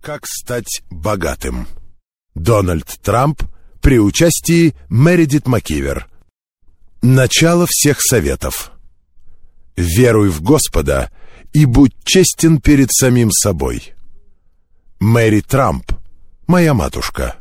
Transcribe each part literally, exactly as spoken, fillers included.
Как стать богатым? Дональд Трамп при участии Мередит Макивер. Начало всех советов. Веруй в Господа и будь честен перед самим собой. Мэри Трамп, моя матушка.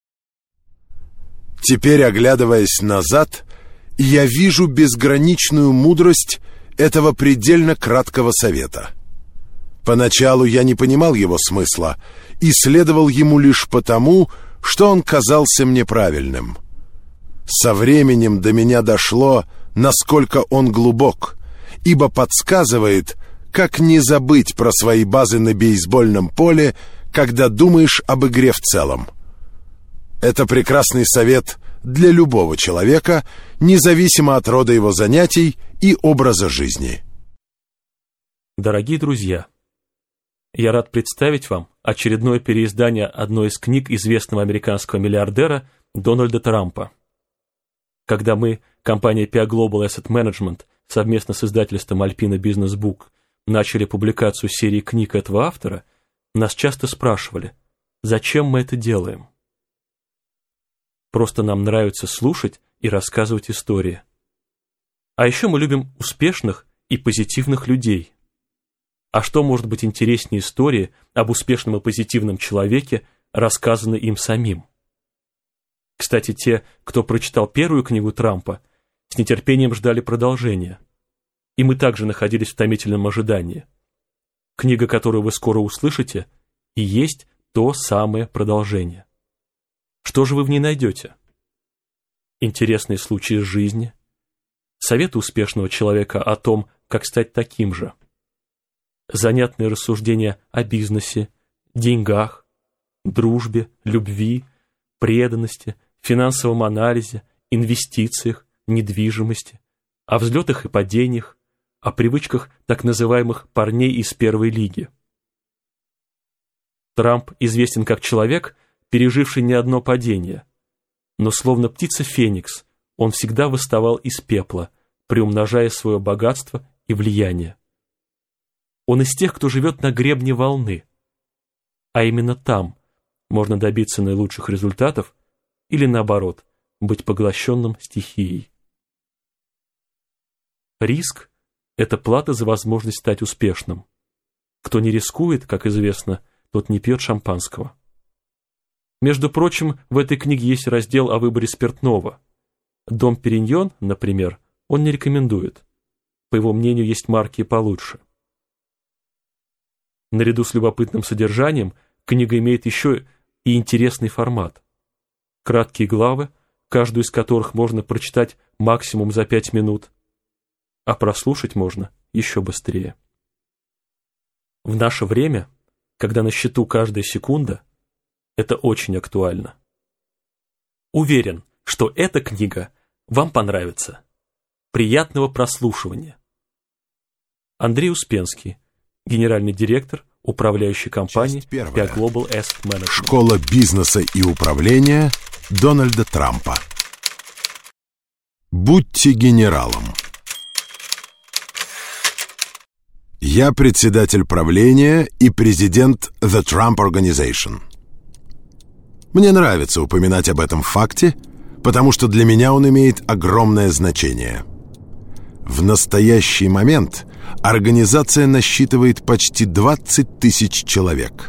Теперь, оглядываясь назад, я вижу безграничную мудрость этого предельно краткого совета. Поначалу я не понимал его смысла и следовал ему лишь потому, что он казался мне правильным. Со временем до меня дошло, насколько он глубок, ибо подсказывает, как не забыть про свои базы на бейсбольном поле, когда думаешь об игре в целом. Это прекрасный совет для любого человека, независимо от рода его занятий и образа жизни. Дорогие друзья, я рад представить вам очередное переиздание одной из книг известного американского миллиардера Дональда Трампа. Когда мы, компания пи эй Global Asset Management, совместно с издательством Alpina Business Book, начали публикацию серии книг этого автора, нас часто спрашивали, зачем мы это делаем? Просто нам нравится слушать и рассказывать истории. А еще мы любим успешных и позитивных людей. А что может быть интереснее истории об успешном и позитивном человеке, рассказанной им самим? Кстати, те, кто прочитал первую книгу Трампа, с нетерпением ждали продолжения. И мы также находились в томительном ожидании. Книга, которую вы скоро услышите, и есть то самое продолжение. Что же вы в ней найдете? Интересные случаи из жизни, советы успешного человека о том, как стать таким же, занятные рассуждения о бизнесе, деньгах, дружбе, любви, преданности, финансовом анализе, инвестициях, недвижимости, о взлетах и падениях, о привычках так называемых парней из первой лиги. Трамп известен как человек, переживший не одно падение, но словно птица Феникс, он всегда восставал из пепла, приумножая свое богатство и влияние. Он из тех, кто живет на гребне волны, а именно там можно добиться наилучших результатов или, наоборот, быть поглощенным стихией. Риск – это плата за возможность стать успешным. Кто не рискует, как известно, тот не пьет шампанского. Между прочим, в этой книге есть раздел о выборе спиртного. Дом Периньон, например, он не рекомендует. По его мнению, есть марки получше. Наряду с любопытным содержанием книга имеет еще и интересный формат. Краткие главы, каждую из которых можно прочитать максимум за пять минут, а прослушать можно еще быстрее. В наше время, когда на счету каждая секунда, это очень актуально. Уверен, что эта книга вам понравится. Приятного прослушивания. Андрей Успенский, генеральный директор управляющей компании пи эй Global Asset Management. Школа бизнеса и управления Дональда Трампа. Будьте генералом. Я председатель правления и президент The Trump Organization. Мне нравится упоминать об этом факте, потому что для меня он имеет огромное значение. В настоящий момент организация насчитывает почти двадцать тысяч человек.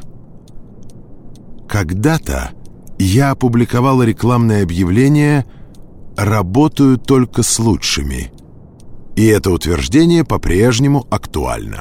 Когда-то я опубликовал рекламное объявление «Работаю только с лучшими», и это утверждение по-прежнему актуально.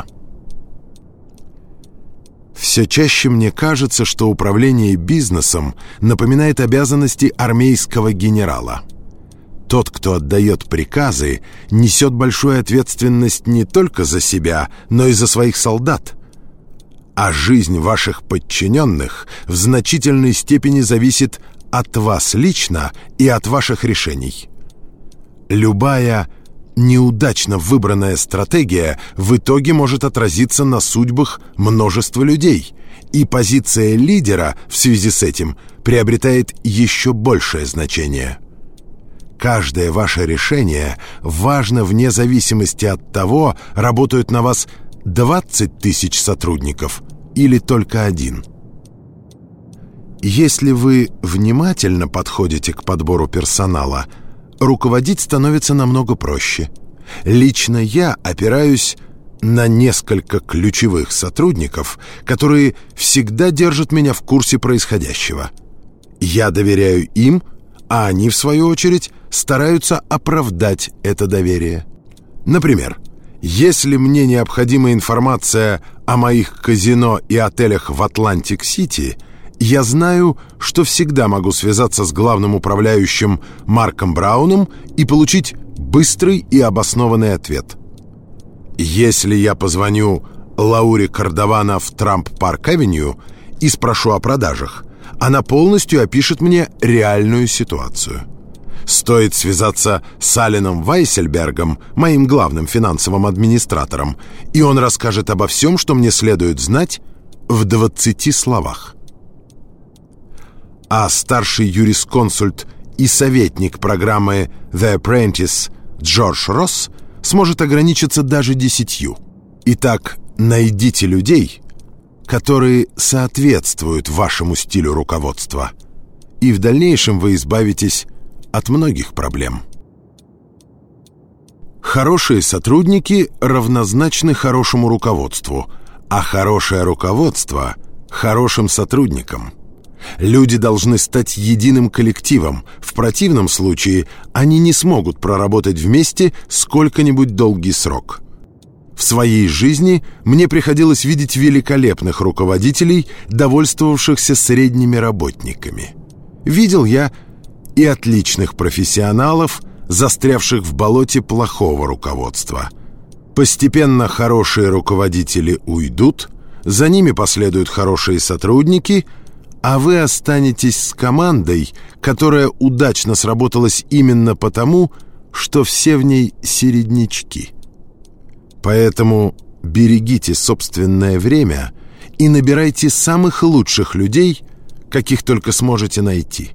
Все чаще мне кажется, что управление бизнесом напоминает обязанности армейского генерала. Тот, кто отдает приказы, несет большую ответственность не только за себя, но и за своих солдат. А жизнь ваших подчиненных в значительной степени зависит от вас лично и от ваших решений. Любая неудачно выбранная стратегия в итоге может отразиться на судьбах множества людей, и позиция лидера в связи с этим приобретает еще большее значение. Каждое ваше решение важно вне зависимости от того, работают на вас двадцать тысяч сотрудников или только один. Если вы внимательно подходите к подбору персонала, руководить становится намного проще. Лично я опираюсь на несколько ключевых сотрудников, которые всегда держат меня в курсе происходящего. Я доверяю им, а они, в свою очередь, стараются оправдать это доверие. Например, если мне необходима информация о моих казино и отелях в Атлантик-Сити, я знаю, что всегда могу связаться с главным управляющим Марком Брауном и получить быстрый и обоснованный ответ. Если я позвоню Лауре Кардавана в Трамп-Парк-Авеню и спрошу о продажах, она полностью опишет мне реальную ситуацию. Стоит связаться с Аленом Вайсельбергом, моим главным финансовым администратором, и он расскажет обо всем, что мне следует знать, в двадцати словах. А старший юрисконсульт и советник программы The Apprentice Джордж Росс сможет ограничиться даже десятью. Итак, найдите людей, которые соответствуют вашему стилю руководства, и в дальнейшем вы избавитесь от многих проблем. Хорошие сотрудники равнозначны хорошему руководству, а хорошее руководство – хорошим сотрудникам. Люди должны стать единым коллективом. В противном случае они не смогут проработать вместе сколько-нибудь долгий срок. В своей жизни мне приходилось видеть великолепных руководителей, довольствовавшихся средними работниками. Видел я и отличных профессионалов, застрявших в болоте плохого руководства. Постепенно хорошие руководители уйдут, за ними последуют хорошие сотрудники, а вы останетесь с командой, которая удачно сработалась именно потому, что все в ней середнячки. Поэтому берегите собственное время и набирайте самых лучших людей, каких только сможете найти.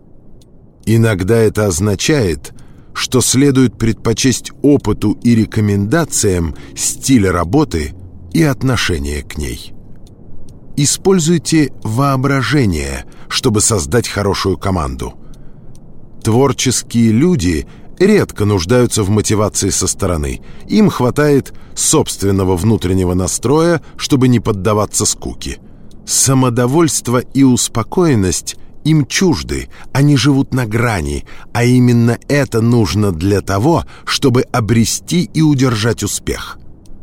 Иногда это означает, что следует предпочесть опыту и рекомендациям стиля работы и отношения к ней. Используйте воображение, чтобы создать хорошую команду. Творческие люди редко нуждаются в мотивации со стороны. Им хватает собственного внутреннего настроя, чтобы не поддаваться скуке. Самодовольство и успокоенность им чужды, они живут на грани, а именно это нужно для того, чтобы обрести и удержать успех.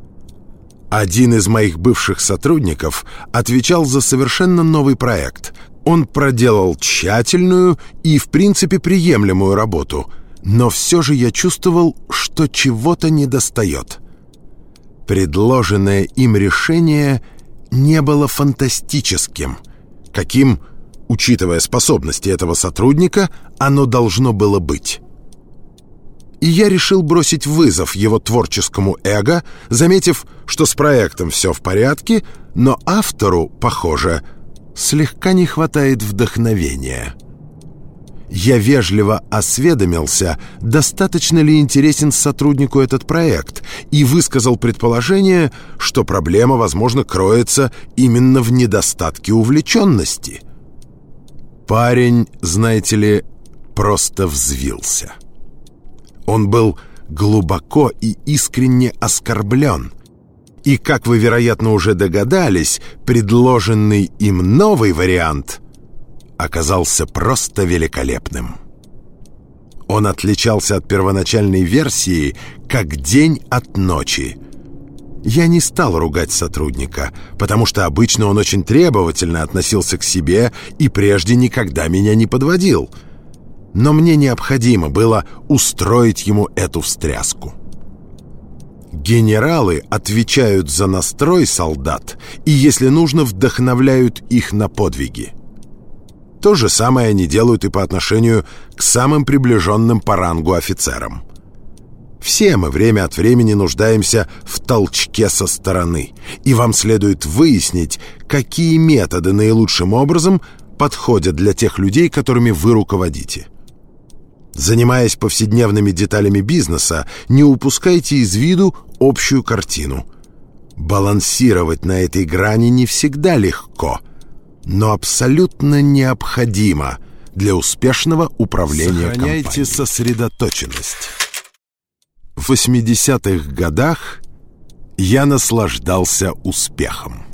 Один из моих бывших сотрудников отвечал за совершенно новый проект. Он проделал тщательную и, в принципе, приемлемую работу, но все же я чувствовал, что чего-то недостает. Предложенное им решение не было фантастическим, каким, учитывая способности этого сотрудника, оно должно было быть. И я решил бросить вызов его творческому эго, заметив, что с проектом все в порядке, но автору, похоже, слегка не хватает вдохновения. Я вежливо осведомился, достаточно ли интересен сотруднику этот проект, и высказал предположение, что проблема, возможно, кроется именно в недостатке увлеченности. Парень, знаете ли, просто взвился. Он был глубоко и искренне оскорблен. И, как вы, вероятно, уже догадались, предложенный им новый вариант оказался просто великолепным. Он отличался от первоначальной версии как день от ночи. Я не стал ругать сотрудника, потому что обычно он очень требовательно относился к себе и прежде никогда меня не подводил. Но мне необходимо было устроить ему эту встряску. Генералы отвечают за настрой солдат и, если нужно, вдохновляют их на подвиги. То же самое они делают и по отношению к самым приближенным по рангу офицерам. Все мы время от времени нуждаемся в толчке со стороны, и вам следует выяснить, какие методы наилучшим образом подходят для тех людей, которыми вы руководите. Занимаясь повседневными деталями бизнеса, не упускайте из виду общую картину. Балансировать на этой грани не всегда легко, но абсолютно необходимо для успешного управления компанией. Сохраняйте сосредоточенность. В восьмидесятых годах я наслаждался успехом.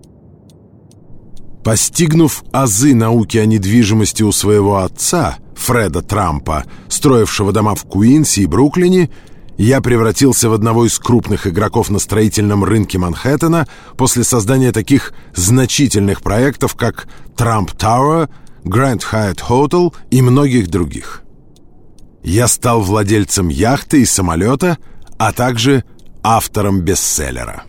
Постигнув азы науки о недвижимости у своего отца, Фреда Трампа, строившего дома в Куинсе и Бруклине, я превратился в одного из крупных игроков на строительном рынке Манхэттена после создания таких значительных проектов, как Trump Tower, Grand Hyatt Hotel и многих других. Я стал владельцем яхты и самолета, а также автором бестселлера.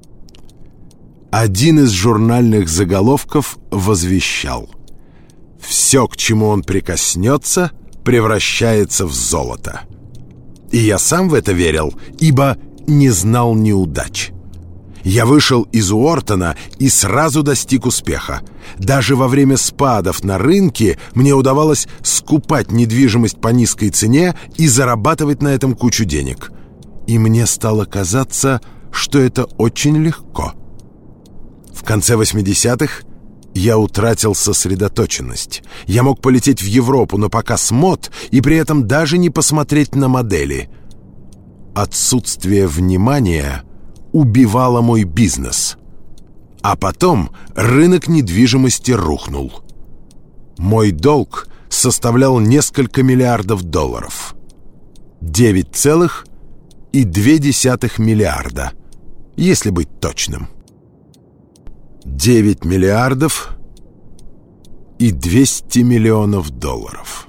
Один из журнальных заголовков возвещал: «Все, к чему он прикоснется, превращается в золото». И я сам в это верил, ибо не знал неудач. Я вышел из Уортона и сразу достиг успеха. Даже во время спадов на рынке мне удавалось скупать недвижимость по низкой цене и зарабатывать на этом кучу денег. И мне стало казаться, что это очень легко. В конце восьмидесятых я утратил сосредоточенность. Я мог полететь в Европу на показ мод и при этом даже не посмотреть на модели. Отсутствие внимания убивало мой бизнес. А потом рынок недвижимости рухнул. Мой долг составлял несколько миллиардов долларов. девять целых две десятых миллиарда, если быть точным. девять миллиардов и двести миллионов долларов.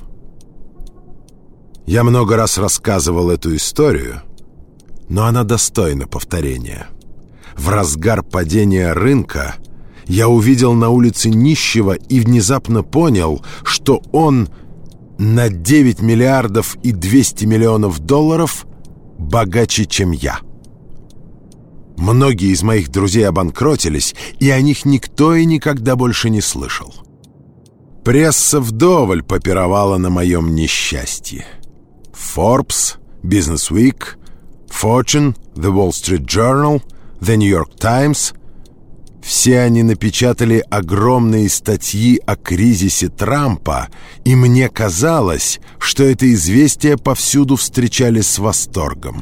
Я много раз рассказывал эту историю, но она достойна повторения. В разгар падения рынка я увидел на улице нищего и внезапно понял, что он на девять миллиардов и двести миллионов долларов богаче, чем я. Многие из моих друзей обанкротились, и о них никто и никогда больше не слышал. Пресса вдоволь попировала на моем несчастье. Forbes, Business Week, Fortune, The Wall Street Journal, The New York Times — все они напечатали огромные статьи о кризисе Трампа, и мне казалось, что это известие повсюду встречали с восторгом.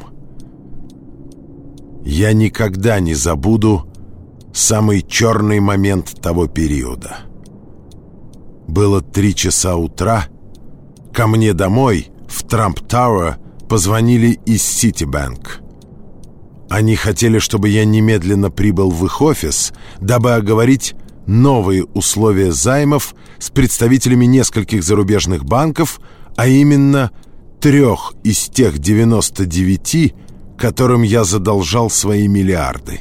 Я никогда не забуду самый черный момент того периода. Было три часа утра. Ко мне домой, в Trump Tower, позвонили из Citibank. Они хотели, чтобы я немедленно прибыл в их офис, дабы оговорить новые условия займов с представителями нескольких зарубежных банков, а именно трех из тех девяноста девяти, которым я задолжал свои миллиарды.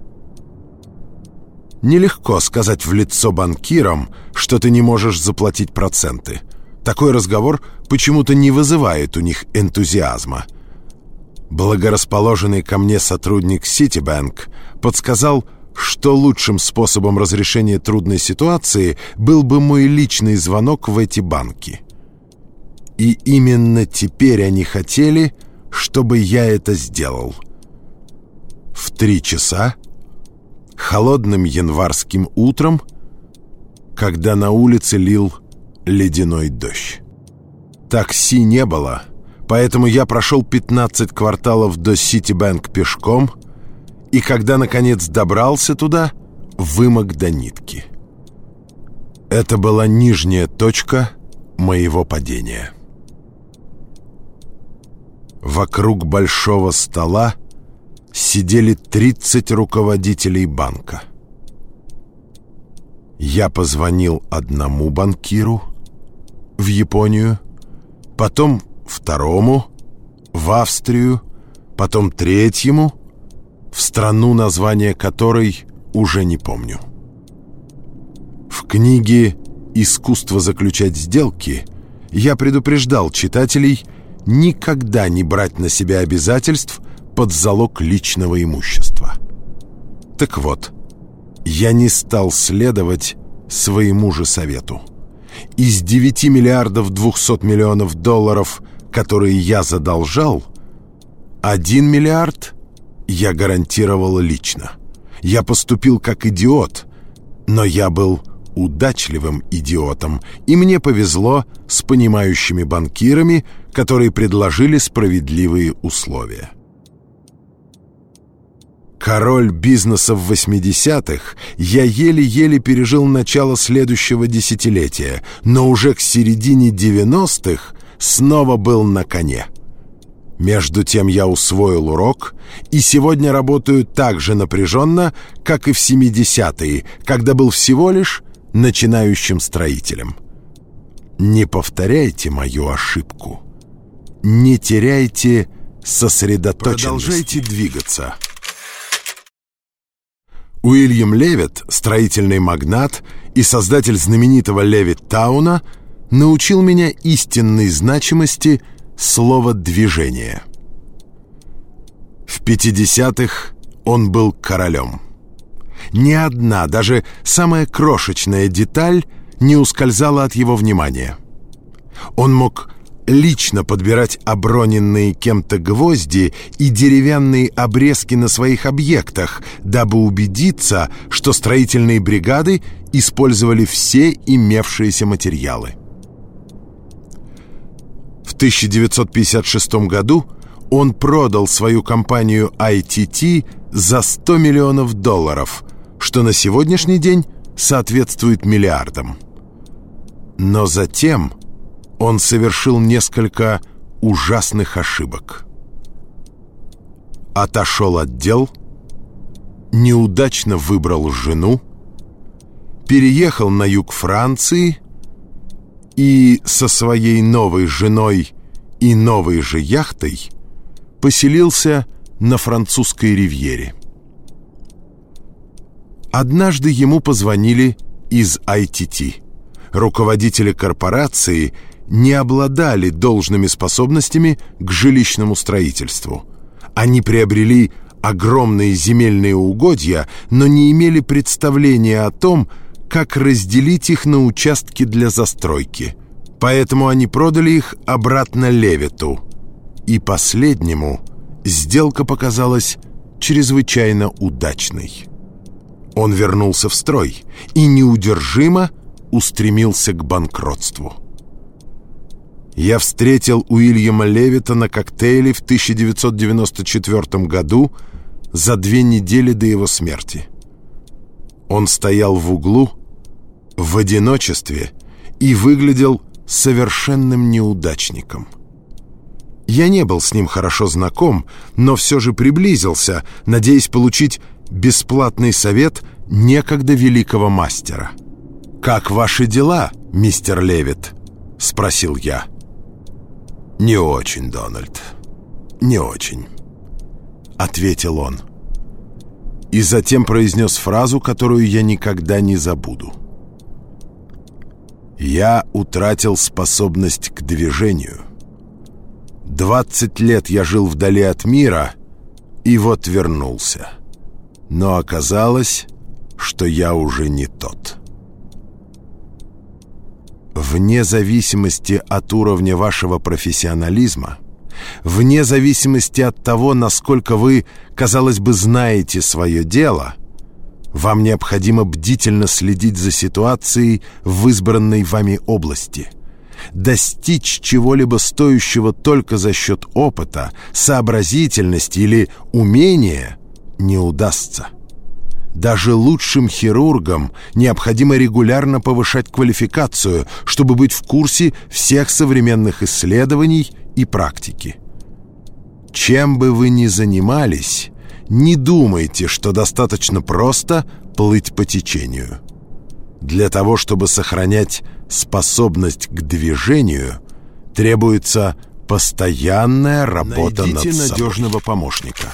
Нелегко сказать в лицо банкирам, что ты не можешь заплатить проценты. Такой разговор почему-то не вызывает у них энтузиазма. Благорасположенный ко мне сотрудник Citibank подсказал, что лучшим способом разрешения трудной ситуации был бы мой личный звонок в эти банки. И именно теперь они хотели, чтобы я это сделал. В три часа, холодным январским утром, когда на улице лил ледяной дождь. Такси не было, поэтому я прошел пятнадцать кварталов до Citibank пешком, и когда, наконец, добрался туда, вымок до нитки. Это была нижняя точка моего падения. Вокруг большого стола сидели тридцать руководителей банка. Я позвонил одному банкиру в Японию, потом второму в Австрию, потом третьему в страну, название которой уже не помню. В книге «Искусство заключать сделки» я предупреждал читателей никогда не брать на себя обязательств под залог личного имущества. Так вот, я не стал следовать своему же совету. Из девяти миллиардов двухсот миллионов долларов, которые я задолжал, один миллиард я гарантировал лично. Я поступил как идиот, но я был удачливым идиотом, и мне повезло с понимающими банкирами, которые предложили справедливые условия. Король бизнеса в восьмидесятых, я еле-еле пережил начало следующего десятилетия, но уже к середине девяностых снова был на коне. Между тем я усвоил урок и сегодня работаю так же напряженно, как и в семидесятые, когда был всего лишь начинающим строителем. Не повторяйте мою ошибку. Не теряйте сосредоточенности. Продолжайте двигаться. Уильям Левит, строительный магнат и создатель знаменитого Левиттауна, научил меня истинной значимости слова «движение». В пятидесятых он был королем. Ни одна, даже самая крошечная деталь не ускользала от его внимания. Он мог лично подбирать оброненные кем-то гвозди и деревянные обрезки на своих объектах, дабы убедиться, что строительные бригады использовали все имевшиеся материалы. В тысяча девятьсот пятьдесят шестом году он продал свою компанию ай ти ти за сто миллионов долларов, что на сегодняшний день соответствует миллиардам. Но затем он совершил несколько ужасных ошибок. Отошел от дел, неудачно выбрал жену, переехал на юг Франции и со своей новой женой и новой же яхтой поселился на французской ривьере. Однажды ему позвонили из ай ти ти. Руководители корпорации не обладали должными способностями к жилищному строительству. Они приобрели огромные земельные угодья, но не имели представления о том, как разделить их на участки для застройки. Поэтому они продали их обратно Левиту. И последнему сделка показалась чрезвычайно удачной. Он вернулся в строй и неудержимо устремился к банкротству. Я встретил Уильяма Левита на коктейле в тысяча девятьсот девяносто четвёртом году, за две недели до его смерти. Он стоял в углу, в одиночестве, и выглядел совершенным неудачником. Я не был с ним хорошо знаком, но все же приблизился, надеясь получить бесплатный совет некогда великого мастера. «Как ваши дела, мистер Левит?» — спросил я. «Не очень, Дональд, не очень», — ответил он. И затем произнес фразу, которую я никогда не забуду. «Я утратил способность к движению. Двадцать лет я жил вдали от мира, и вот вернулся. Но оказалось, что я уже не тот». Вне зависимости от уровня вашего профессионализма, вне зависимости от того, насколько вы, казалось бы, знаете свое дело, вам необходимо бдительно следить за ситуацией в избранной вами области. Достичь чего-либо стоящего только за счет опыта, сообразительности или умения не удастся. Даже лучшим хирургам необходимо регулярно повышать квалификацию, чтобы быть в курсе всех современных исследований и практики. Чем бы вы ни занимались, не думайте, что достаточно просто плыть по течению. Для того, чтобы сохранять способность к движению, требуется постоянная работа над собой. Найдите надежного помощника.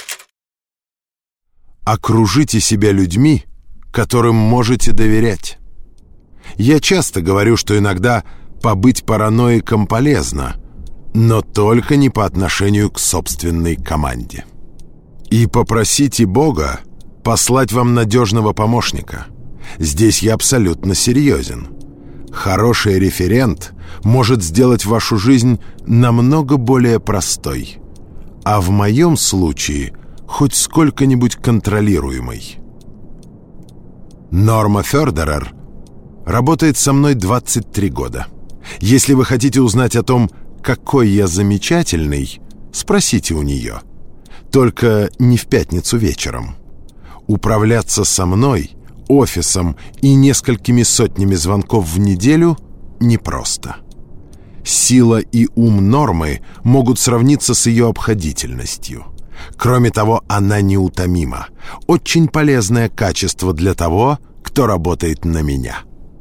Окружите себя людьми, которым можете доверять. Я часто говорю, что иногда побыть параноиком полезно, но только не по отношению к собственной команде. И попросите Бога послать вам надежного помощника. Здесь я абсолютно серьезен. Хороший референт может сделать вашу жизнь намного более простой, а в моем случае хоть сколько-нибудь контролируемой. Норма Фёрдерер работает со мной двадцать три года. Если вы хотите узнать о том, какой я замечательный, спросите у нее. Только не в пятницу вечером. Управляться со мной, офисом и несколькими сотнями звонков в неделю непросто. Сила и ум Нормы могут сравниться с ее обходительностью. Кроме того, она неутомима. Очень полезное качество для того, кто работает на меня.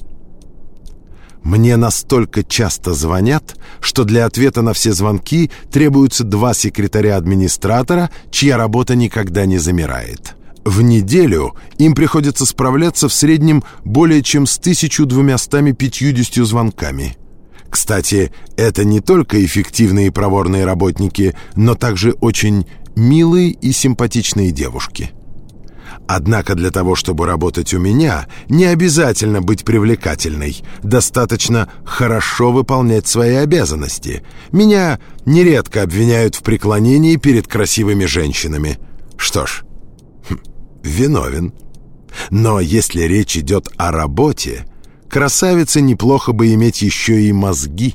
Мне настолько часто звонят, что для ответа на все звонки требуются два секретаря-администратора, чья работа никогда не замирает. В неделю им приходится справляться в среднем более чем с тысяча двести пятьдесят звонками. Кстати, это не только эффективные и проворные работники, но также очень милые и симпатичные девушки. Однако для того, чтобы работать у меня, не обязательно быть привлекательной. Достаточно хорошо выполнять свои обязанности. Меня нередко обвиняют в преклонении перед красивыми женщинами. Что ж, хм, виновен. Но если речь идет о работе, красавице неплохо бы иметь еще и мозги.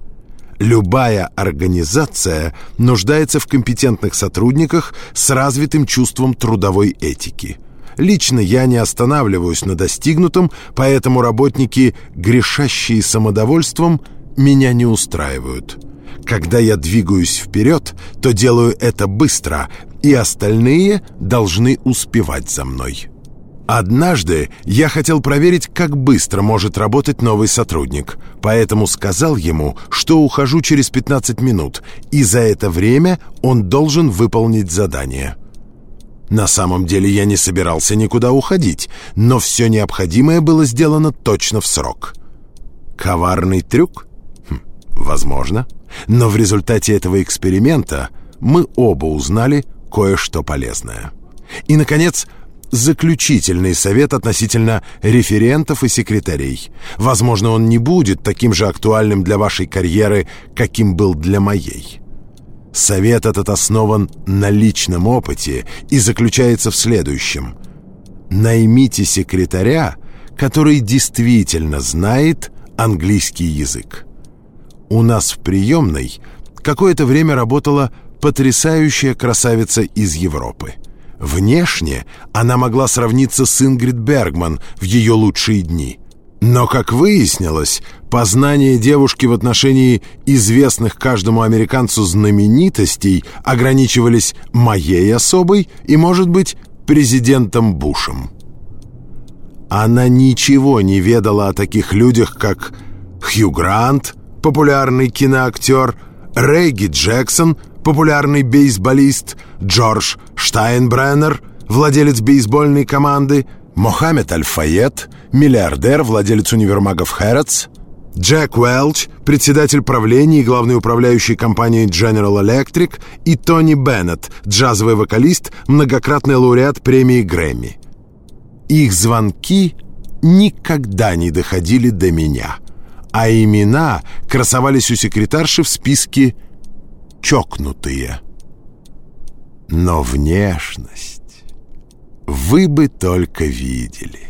Любая организация нуждается в компетентных сотрудниках с развитым чувством трудовой этики. Лично я не останавливаюсь на достигнутом, поэтому работники, грешащие самодовольством, меня не устраивают. Когда я двигаюсь вперед, то делаю это быстро, и остальные должны успевать за мной. Однажды я хотел проверить, как быстро может работать новый сотрудник, поэтому сказал ему, что ухожу через пятнадцать минут, и за это время он должен выполнить задание. На самом деле я не собирался никуда уходить, но все необходимое было сделано точно в срок. Коварный трюк? Хм, возможно. Но в результате этого эксперимента мы оба узнали кое-что полезное. И, наконец, заключительный совет относительно референтов и секретарей. Возможно, он не будет таким же актуальным для вашей карьеры, каким был для моей. Совет этот основан на личном опыте и заключается в следующем. Наймите секретаря, который действительно знает английский язык. У нас в приемной какое-то время работала потрясающая красавица из Европы. Внешне она могла сравниться с Ингрид Бергман в ее лучшие дни. Но, как выяснилось, познания девушки в отношении известных каждому американцу знаменитостей ограничивались моей особой и, может быть, президентом Бушем. Она ничего не ведала о таких людях, как Хью Грант, популярный киноактер, Регги Джексон, популярный бейсболист, Джордж Штайнбреннер, владелец бейсбольной команды, Мохаммед Аль-Файед, миллиардер, владелец универмагов Хэрротс, Джек Уэлч, председатель правления и главный управляющий компанией General Electric, и Тони Беннет, джазовый вокалист, многократный лауреат премии Грэмми. Их звонки никогда не доходили до меня, а имена красовались у секретарши в списке «чокнутые». Но внешность вы бы только видели.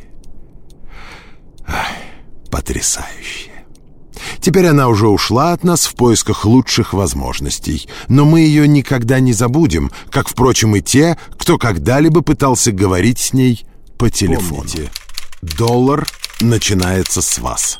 Ах, потрясающая. Теперь она уже ушла от нас в поисках лучших возможностей, но мы ее никогда не забудем, как, впрочем, и те, кто когда-либо пытался говорить с ней по телефону. Помните, доллар начинается с вас.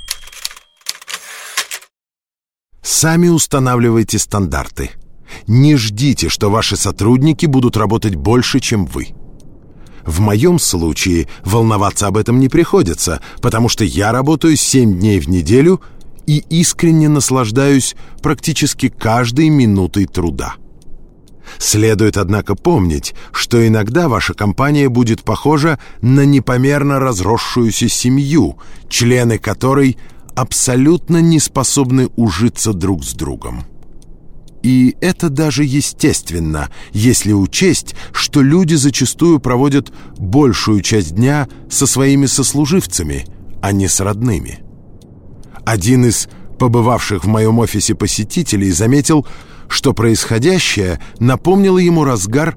Сами устанавливайте стандарты. Не ждите, что ваши сотрудники будут работать больше, чем вы. В моем случае волноваться об этом не приходится, потому что я работаю семь дней в неделю и искренне наслаждаюсь практически каждой минутой труда. Следует, однако, помнить, что иногда ваша компания будет похожа на непомерно разросшуюся семью, члены которой абсолютно не способны ужиться друг с другом. И это даже естественно, если учесть, что люди зачастую проводят большую часть дня со своими сослуживцами, а не с родными. Один из побывавших в моем офисе посетителей заметил, что происходящее напомнило ему разгар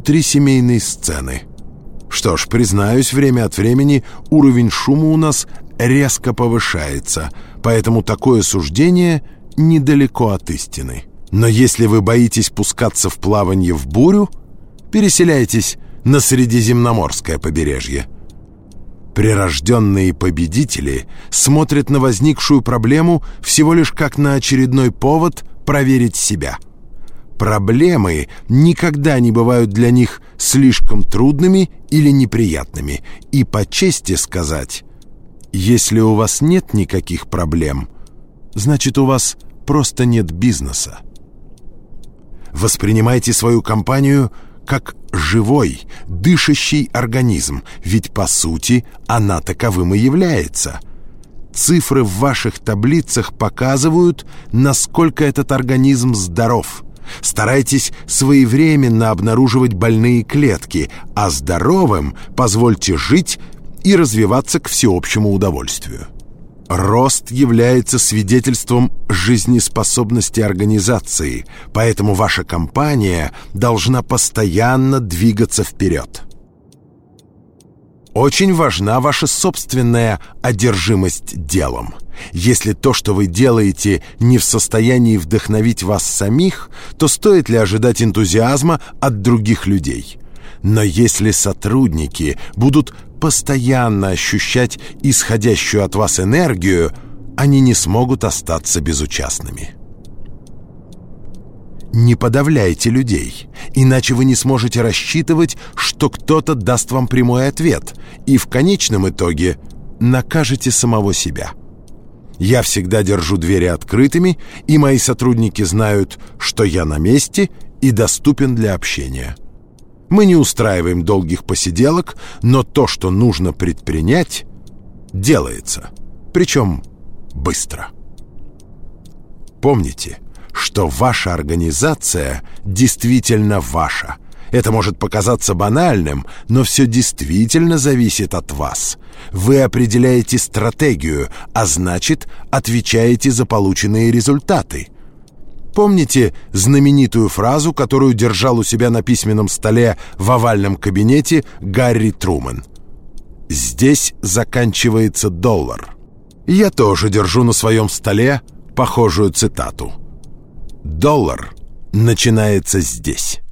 внутрисемейной сцены. Что ж, признаюсь, время от времени уровень шума у нас резко повышается, поэтому такое суждение недалеко от истины. Но если вы боитесь пускаться в плавание в бурю, переселяйтесь на Средиземноморское побережье. Прирожденные победители смотрят на возникшую проблему всего лишь как на очередной повод проверить себя. Проблемы никогда не бывают для них слишком трудными или неприятными. И по чести сказать, если у вас нет никаких проблем, значит, у вас просто нет бизнеса. Воспринимайте свою компанию как живой, дышащий организм, ведь, по сути, она таковым и является. Цифры в ваших таблицах показывают, насколько этот организм здоров. Старайтесь своевременно обнаруживать больные клетки, а здоровым позвольте жить и развиваться к всеобщему удовольствию. Рост является свидетельством жизнеспособности организации, поэтому ваша компания должна постоянно двигаться вперед. Очень важна ваша собственная одержимость делом. Если то, что вы делаете, не в состоянии вдохновить вас самих, то стоит ли ожидать энтузиазма от других людей? Но если сотрудники будут постоянно ощущать исходящую от вас энергию, они не смогут остаться безучастными. Не подавляйте людей, иначе вы не сможете рассчитывать, что кто-то даст вам прямой ответ, и в конечном итоге накажете самого себя. Я всегда держу двери открытыми, и мои сотрудники знают, что я на месте и доступен для общения. Мы не устраиваем долгих посиделок, но то, что нужно предпринять, делается, причем быстро. Помните, что ваша организация действительно ваша. Это может показаться банальным, но все действительно зависит от вас. Вы определяете стратегию, а значит, отвечаете за полученные результаты. Помните знаменитую фразу, которую держал у себя на письменном столе в овальном кабинете Гарри Трумэн? «Здесь заканчивается доллар». Я тоже держу на своем столе похожую цитату. Доллар начинается здесь.